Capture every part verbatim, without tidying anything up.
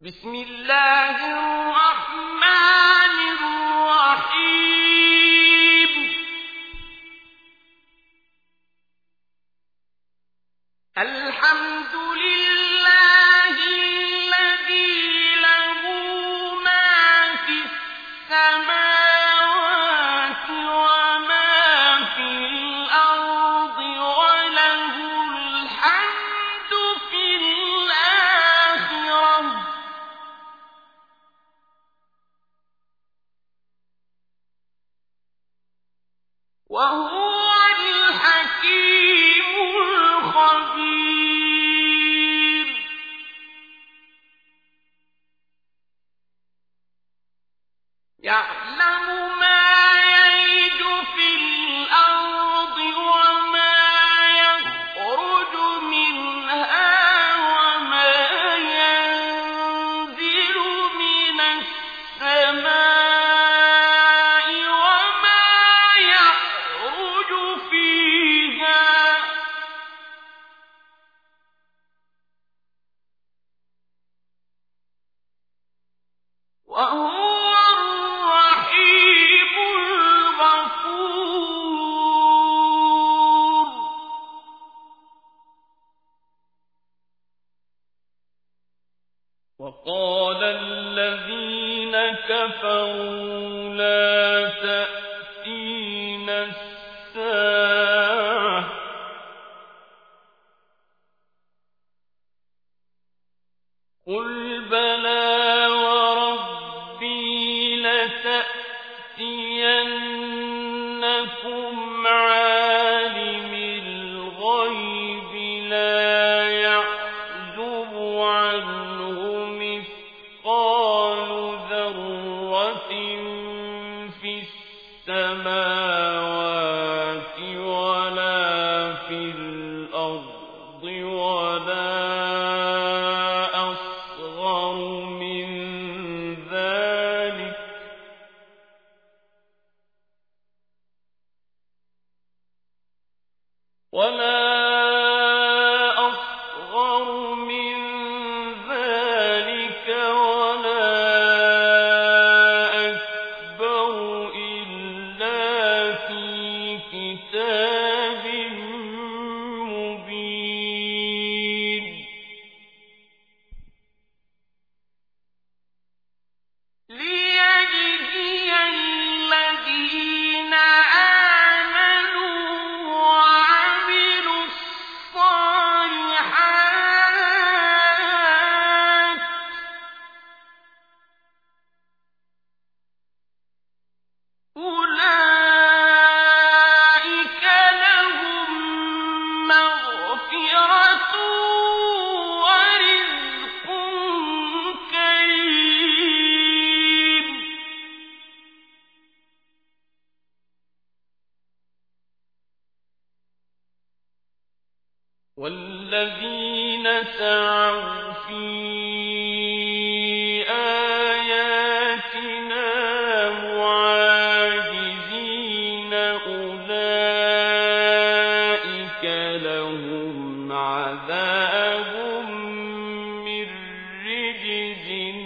بسم الله الرحمن الرحيم. الحمد لله الذي له ما في السماوات وما في الأرض وله الحمد في الآخرة وهو الحكيم الخبير. يعلم ما يلج في الأرض وما يخرج منها وما ينزل من السماء وما يعرج فيها وهو الرحيم الغفور. وقال الذين كفروا لا تأتينا الساعة قل بلى وربي لتأتينكم عالم الغيب لا يعزب عنه مثقال ذرة في السماوات ولا في الأرض ولا أصغر من ذلك ولا أصغر من ذلك ولا أكبر إلا في كتاب مبين. ليجزي الذين آمنوا وعملوا الصالحات أولئك لهم مغفرة ورزق كريم. والذين سعوا في آياتنا معاجزين أولئك لهم عذاب من رجز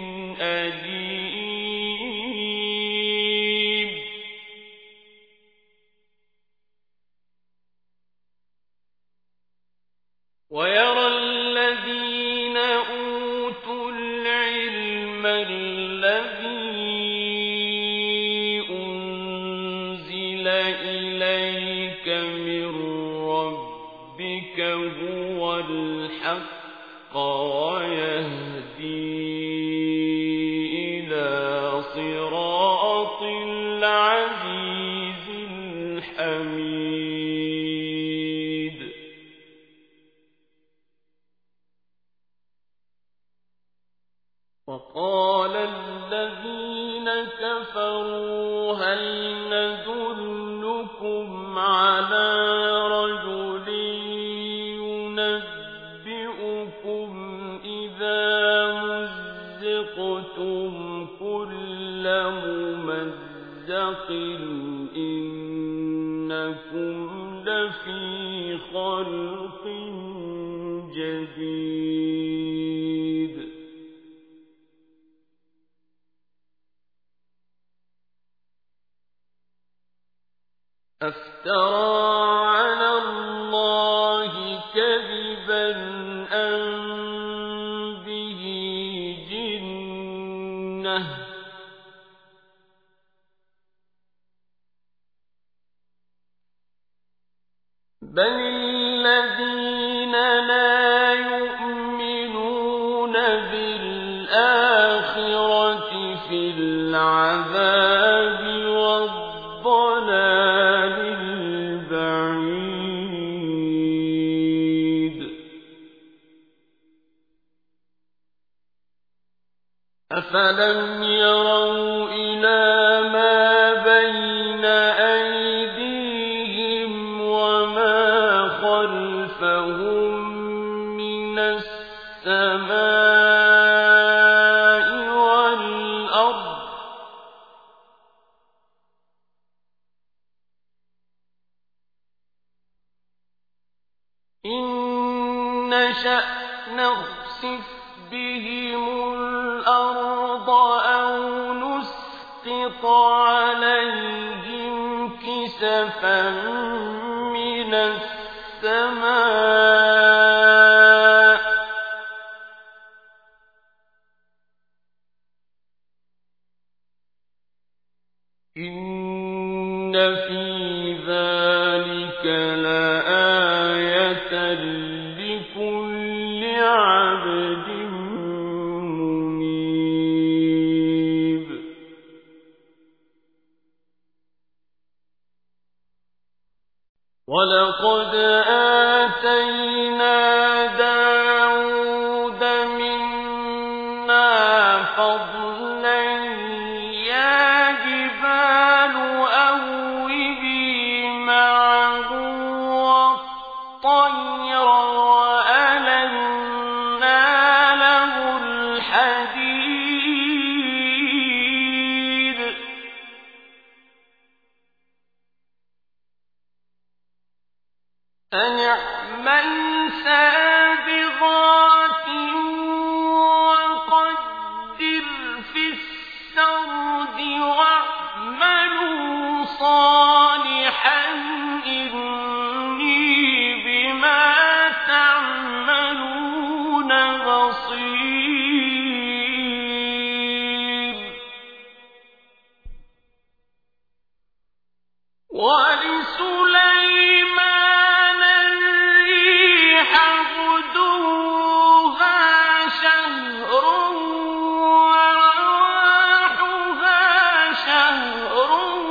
أليم. ويرى الذين أوتوا العلم الذي أنزل إليك من ربك هو الحق ويهدي إلى صراط العزيز الحميد. وقال الذين كفروا هل ندلكم على رجل ينبئكم إذا مزقتم كل ممزق إنكم لفي خلق جديد. أفترى على الله كذبا أم به جنة بل الذين لا يؤمنون بالآخرة في العذاب والضلال البعيد أفلم يروا إلى ما بين أيديهم وما خلفهم من السماء والأرض إن نشأ نخسف بهم الأرض أو نسقط عليهم كسفا من السماء إن في ذلك لآية لكل عبد منيب ولقد آتينا داود منا فضلا يا جبال أوبي معه والطير وألنا له الحديد أن اعمل سابغات وقدر في السرد واعملوا صالحا إني بما تعملون بصير ولسليمان الريح غدوها شهر ورواحها شهر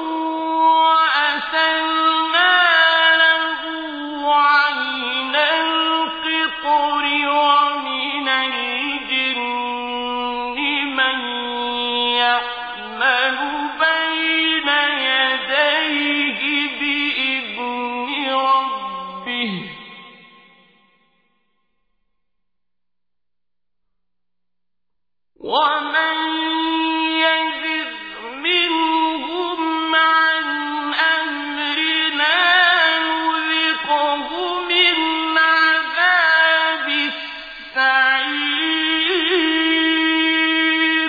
وأسلنا له عين القطر ومن الجن من يعمل بين يديه بإذن ربه ومن يزغ منهم عن أمرنا نذقه من عذاب السعير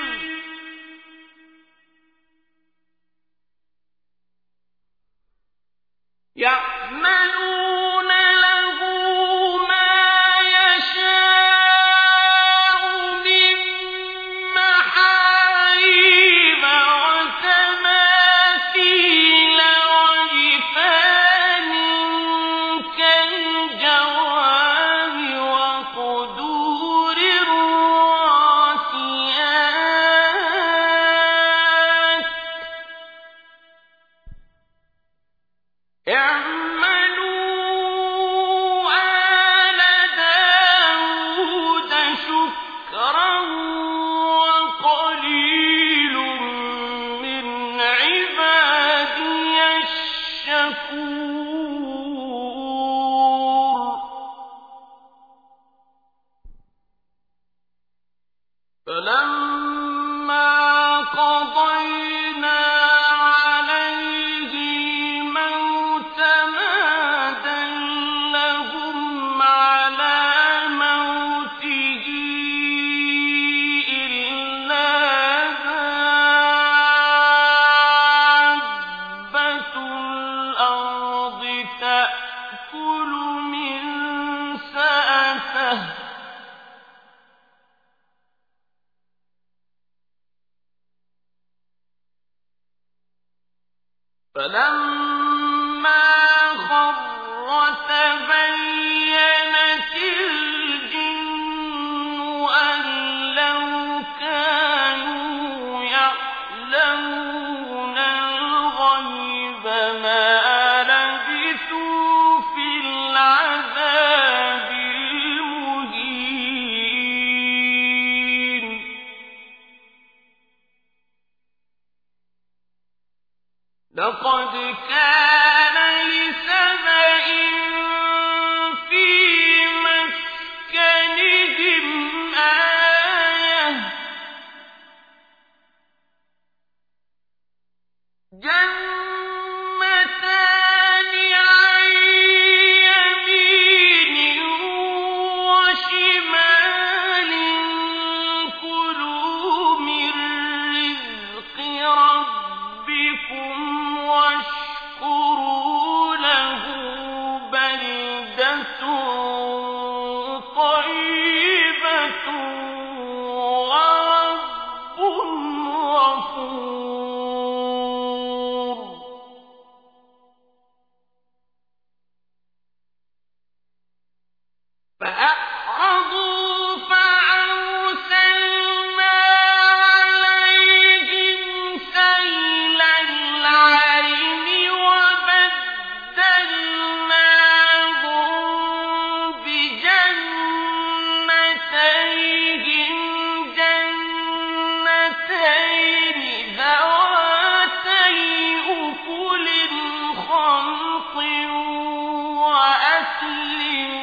يعملون له ما يشاء من محاريب فلما خر تبينت الجن أن لو كانوا يعلمون الغيب ما لبثوا في العذاب المهين. لقد كان لسبإ في مسكنهم آية جنتان عن يمين وشمال كلوا من رزق ربكم واشكروا له بلدة طيبة ورب غفور. فأعرضوا فأرسلنا عليهم سيل العرم وبدلناهم بجنتيهم جنتين ذواتي أكل خمط وأثل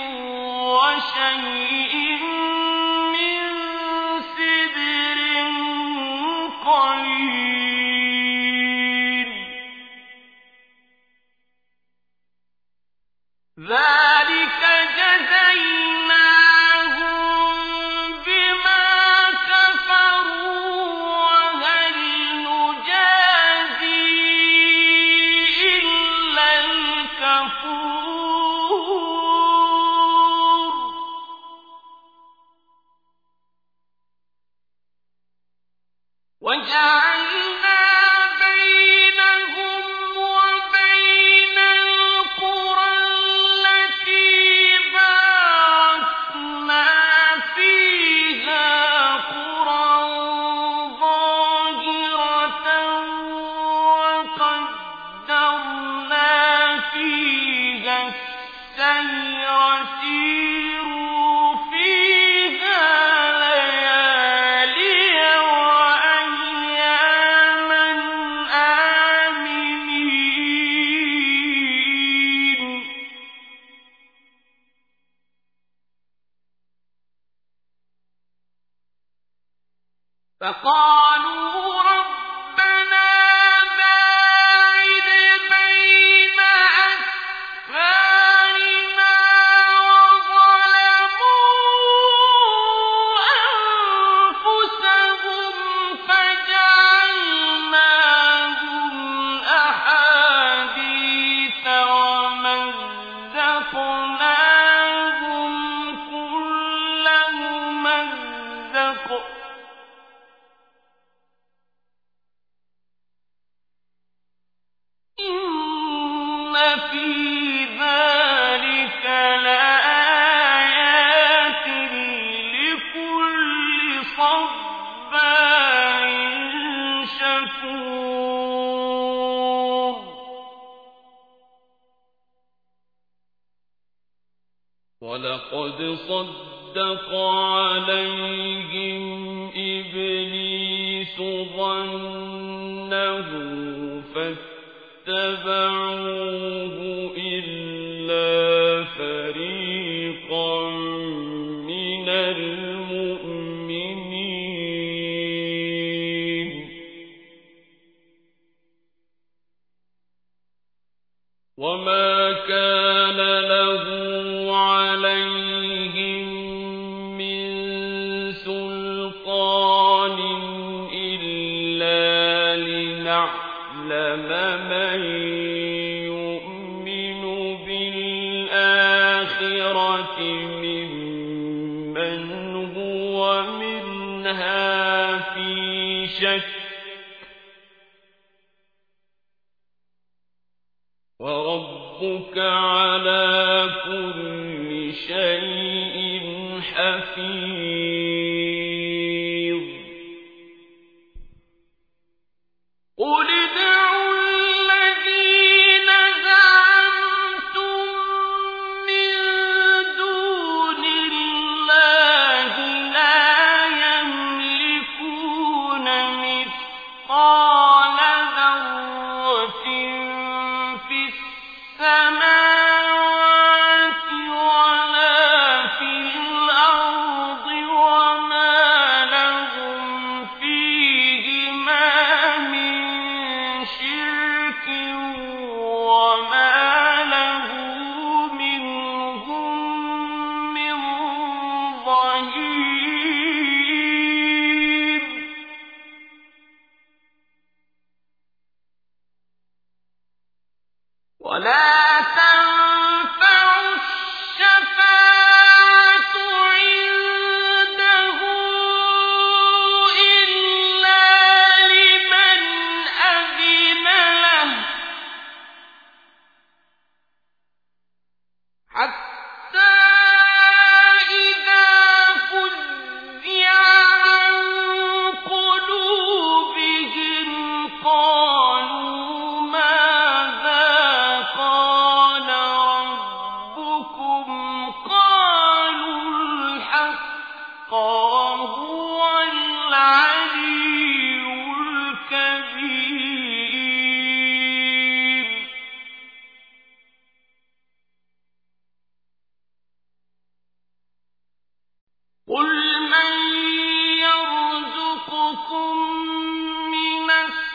وشيء من سدر قليل. ذلك جزيناهم بما كفروا وهل نجازي إلا الكفور. وجعلنا بينهم وبين القرى التي باركنا فيها قرى ظاهرة وقدرنا فيها السير سيروا فيها ليالي وأياما آمنين. فقالوا ربنا باعد بين أسفارنا وظلموا أنفسهم فجعلناهم أحاديث ومزقناهم كل ممزق إن في ذلك لآيات لكل صبار شكور. ولقد صدق عليهم إبليس ظنه فاتبعوه إلا فريقا من المؤمنين. وما كان له عليهم من سلطان إلا لنعلم من يؤمن بالآخرة ممن هو منها في شك ربك على كل شيء حفيظ قل ادعوا الذين زعمتم من دون الله لا يملكون مثقال ذرة في السماوات ولا في الأرض وما لهم فيهما من شرك وما له منهم من ظهير ولا تنفع الشفاعة عنده إلا لمن أذن له حتى إذا فزع عن قلوبهم قالوا ماذا قال ربكم قالوا الحق وهو العلي الكبير قل من يرزقكم من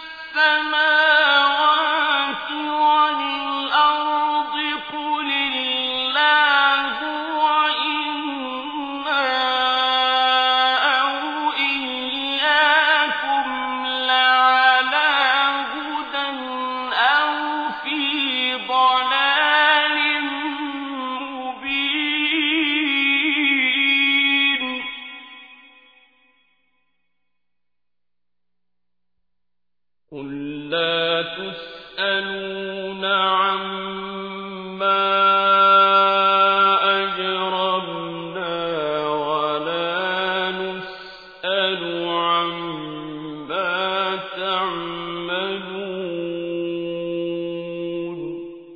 السماوات والأرض قل الله وإنا أو إياكم لعلى هدى أو في ضلال مبين قل لا تسألون عما أجرمنا ولا نسأل عما تعملون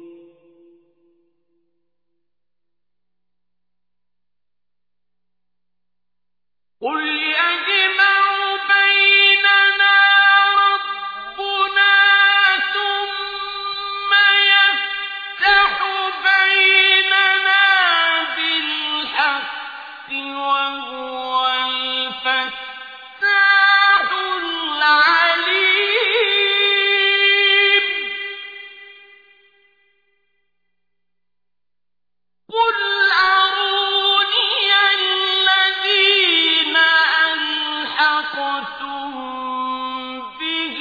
قل يجمع بيننا ربنا ثم يفتح بيننا بالحق وهو الفتاح العليم قل أروني الذين ألحقتم به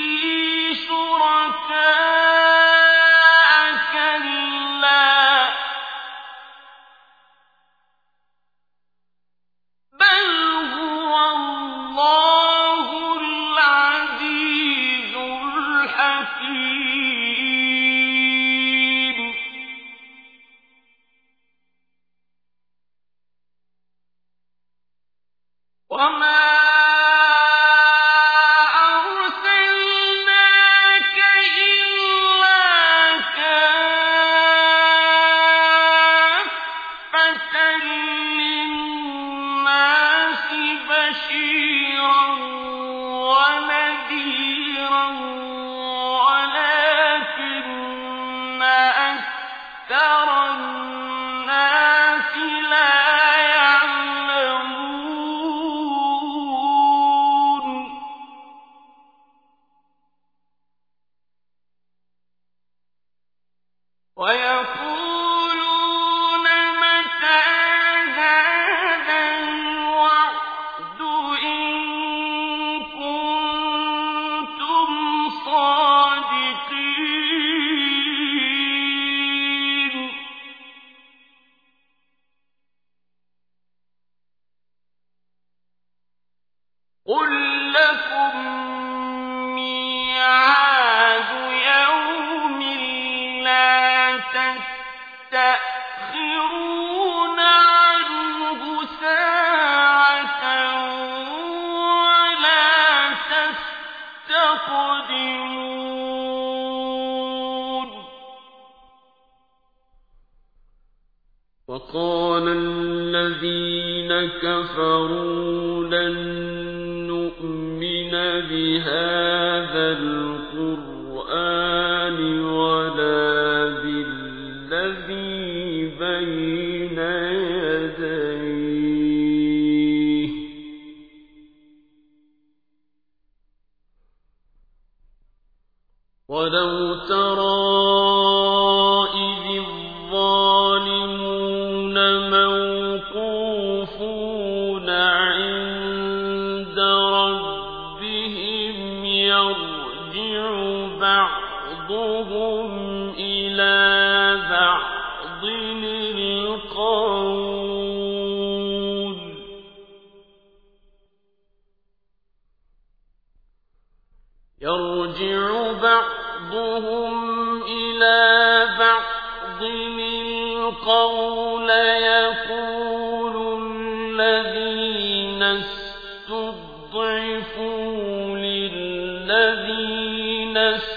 شركاء كلا بل هو الله العزيز الحكيم وما أرسلناك إلا كافة للناس بشيرا ونذيرا ولكن أكثر الناس لا يعلمون ويقولون متى هذا الوعد إن كنتم صادقين قل لكم ميعاد يوم لا تستطيعون يقدمون وقال الذين كفروا لن نؤمن بهذا القرآن ولا بالذي بين يديه ولو ترى إذ الظالمون موقوفون عند ربهم يرجع بعضهم إلى بعض القول يرجع بعضهم إلى بعض القول يقول الذين استضعفوا للذين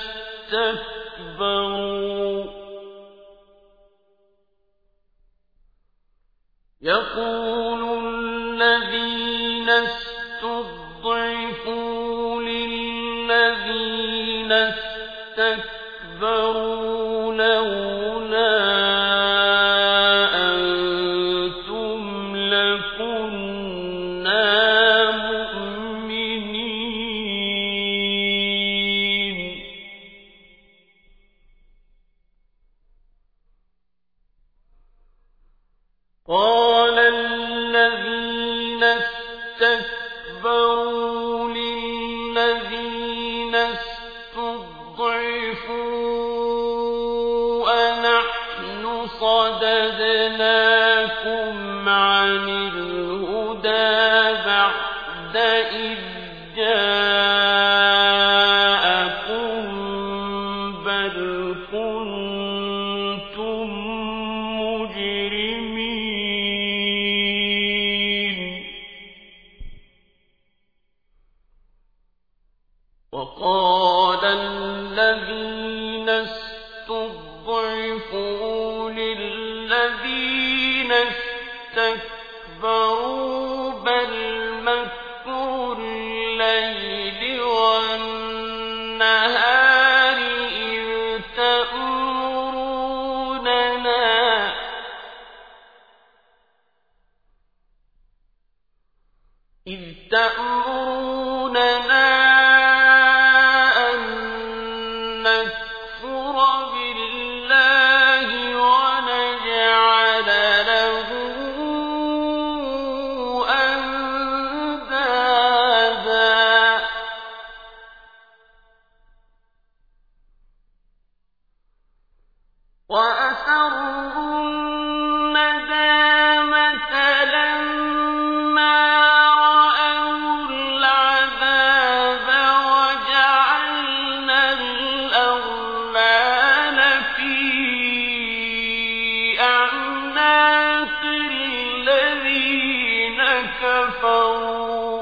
استكبروا يقول الذين استضعفوا للذين استكبروا لولا أنتم لكنا مؤمنين قال الذين استكبروا للذين استضعفوا أنحن صددناكم عن الهدى بعد إذ جاءكم بل كنتم مجرمين وقال الذين استضعفوا للذين استكبروا بل مكر الليل والنهار إذ تأمروننا إذ تأمروننا أن نكفر بالله ونجعل له أندادا وأسروا الندامة لما رأوا العذاب وجعلنا الأغلال في أعناق الذين كفروا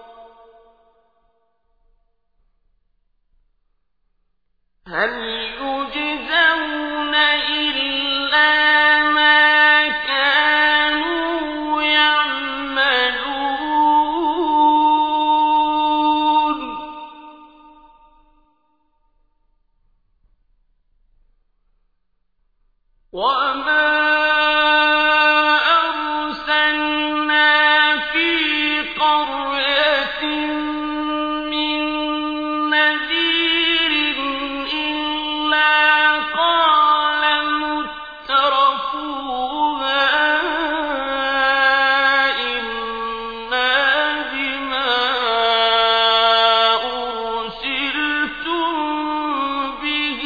هل يجزون إلا ما كانوا يعملون وما أرسلنا في قرية من نذير إلا قال مترفوها إنا بما أرسلتم به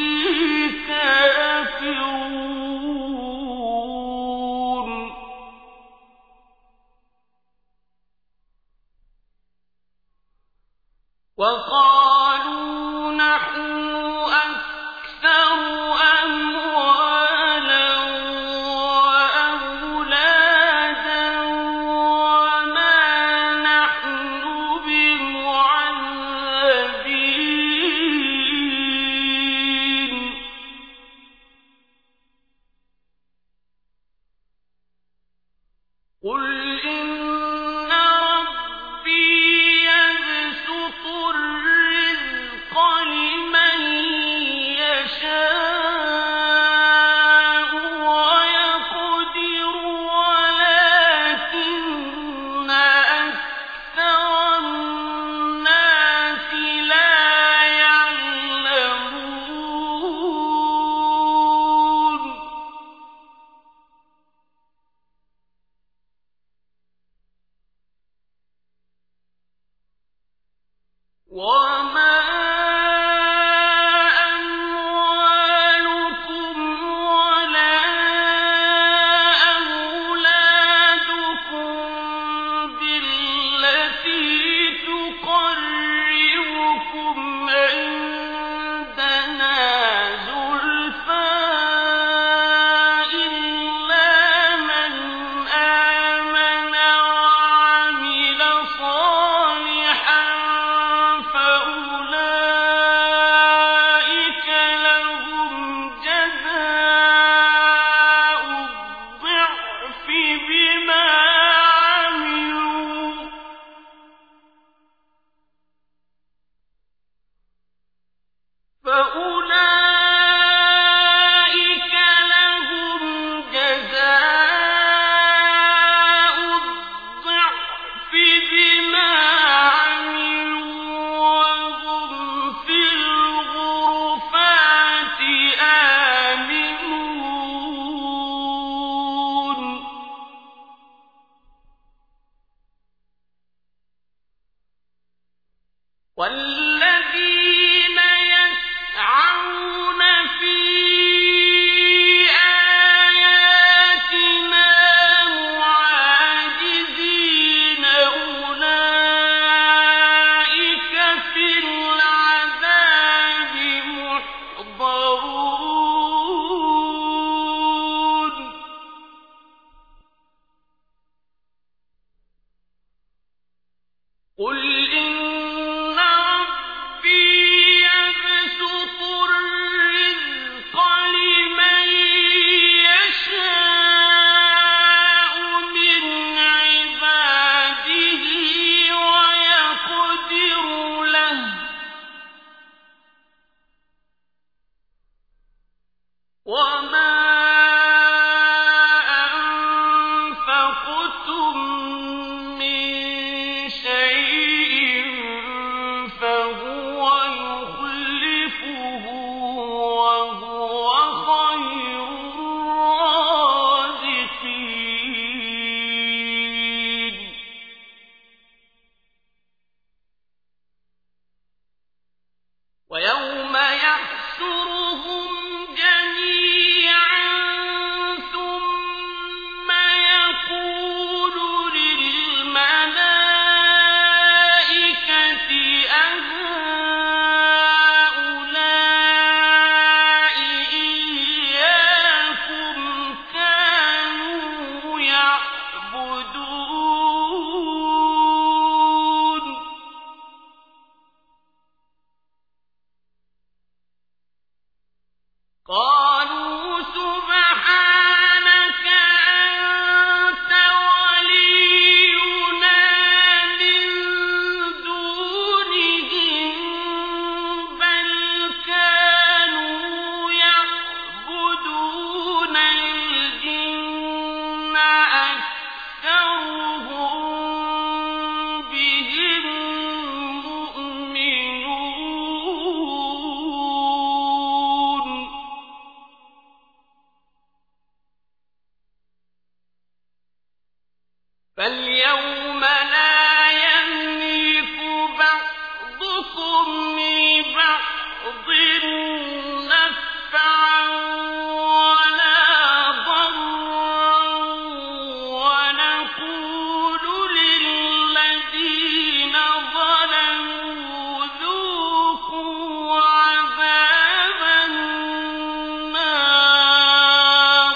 كافرون وقالوا نحن أكثر أموالا وأولادا وما نحن بمعذبين وما أموالكم ولا أولادكم بالتي تقربكم عندنا زلفى إلا من آمن وعمل صالحا فأولئك لهم جزاء الضعف بما عملوا فأولئك لهم جزاء الضعف بما عملوا وهم في الغرفات آمنون والذين يسعون في آياتنا معاجزين أولئك في العذاب محضرون قل إن ربي يبسط الرزق لمن يشاء من عباده ويقدر له وما أنفقتم من شيء فهو يخلفه وهو خير الرازقين ويوم يحشرهم جميعا ثم يقول للملائكة أهؤلاء إياكم كانوا يعبدون قالوا سبحانك أنت ولينا من دونهم بل كانوا يعبدون الجن أكثرهم بهم مؤمنون فاليوم لا يملك بعضكم لبعض نفعا ولا ضرا ونقول للذين ظلموا ذوقوا عذاب النار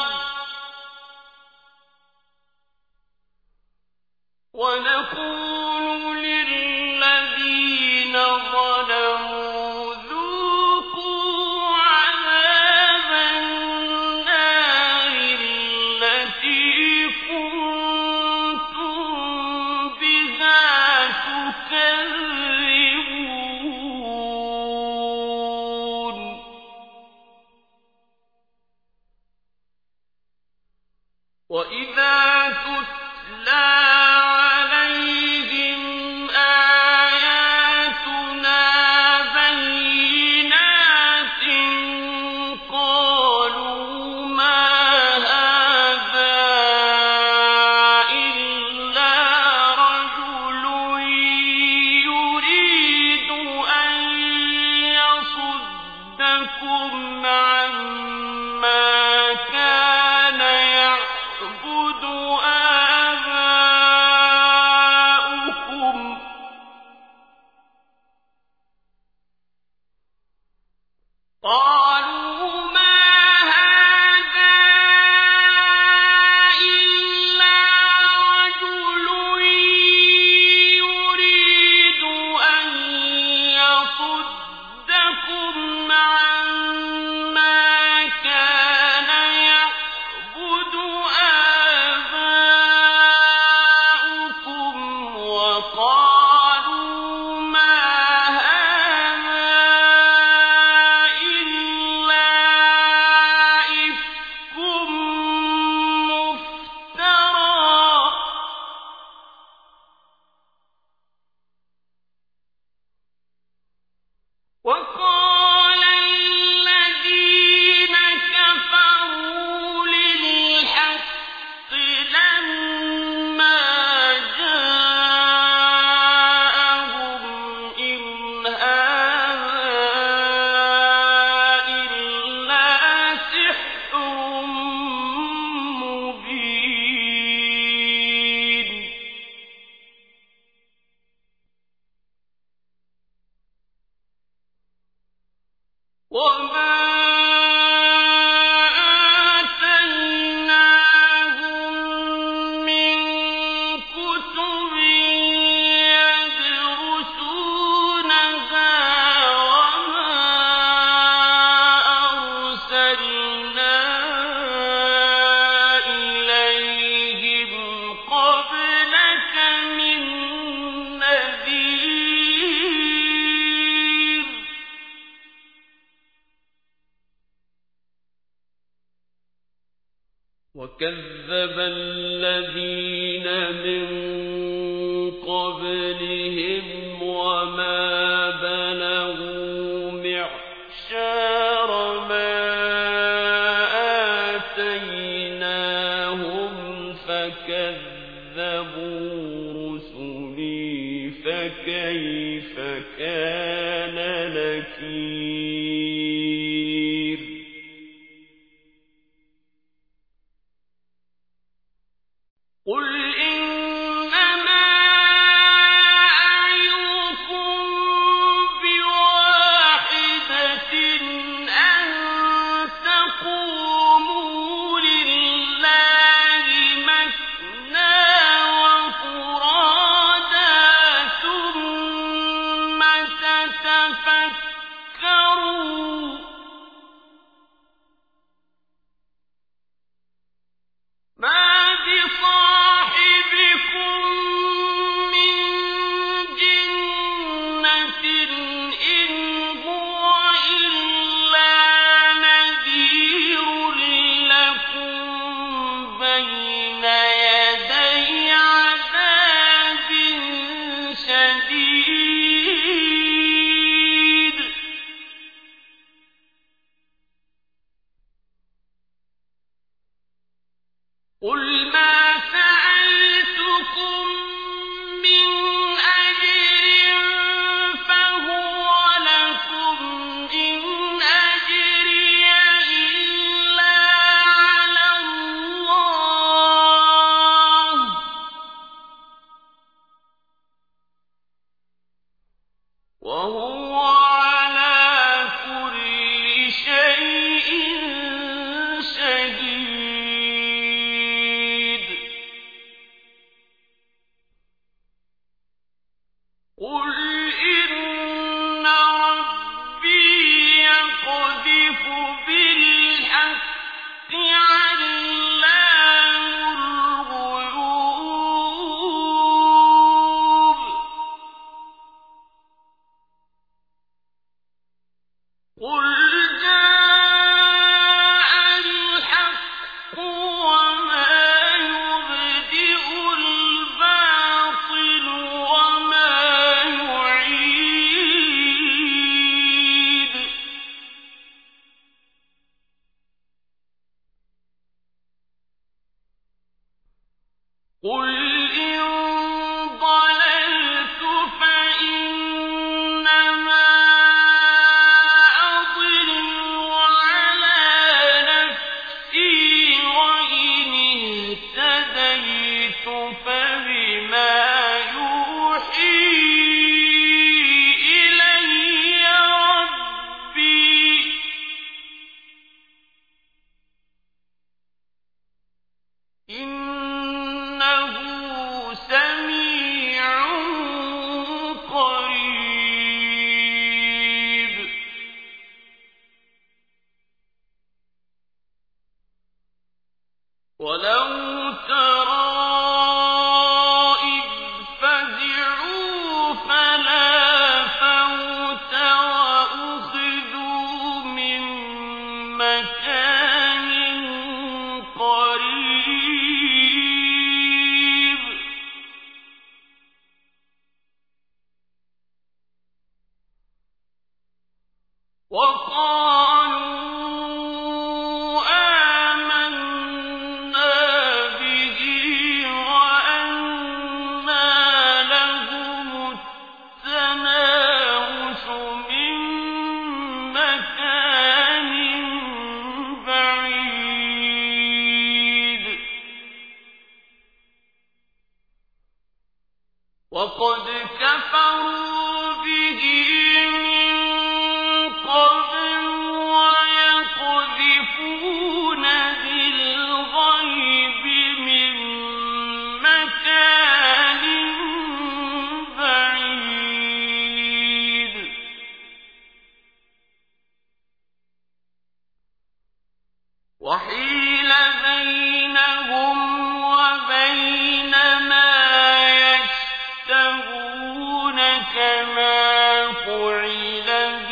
ونقول للذين ظلموا ذوقوا قالوا ما هذا إلا رجل يريد أن يصدكم عما كان يعبد آباؤكم وقالوا ما هذا إلا إفك مفترى وقال الذين كفروا للحق لما جاءهم إن هذا إلا سحر مبين وما آتيناهم من كتب يدرسونها وما أرسلنا إليهم قبلك من نذير وكذب الذين من قبلهم وما بلغوا معشار ما آتيناهم فكذبوا رسلي فكيف كان نكير قل إنما أعظكم بواحدة أن تقوموا لله مثنى وفرادا ثم تتفكروا ما بصاحبكم من جنة إن هو إلا نذير لكم بين يدي عذاب شديد قل ما سألتكم من أجر فهو لكم إن أجري إلا على الله وهو على كل شيء شهيد قل إن ربي يقذف بالحق علام الغيوب قل جاء الحق وما يبدئ الباطل وما يعيد قل إن ضللت فإنما أضل وَلَوْ تَرَىٰ إِذْ فَزِعُوا فَلَا فَوْتَ وَأُخِذُوا مِن مَّكَانٍ قَرِيبٍ وَقَالُوا آمَنَّا بِهِ وَأَنَّىٰ لَهُمُ التَّنَاوُشُ مِن مَّكَانٍ بَعِيدٍ وَقَدْ كَفَرُوا بِهِ مِن قَبْلُ وَيَقْذِفُونَ بِالْغَيْبِ مِن مَّكَانٍ بَعِيدٍ وَحِيلَ بَيْنَهُمْ وَبَيْنَ مَا يَشْتَهُونَ كَمَا فُعِلَ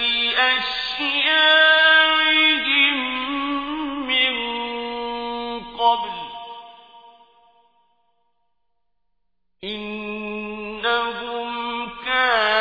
بِأَشْيَاعِهِم مِّن قَبْلُ ۚ إِنَّهُمْ كَانُوا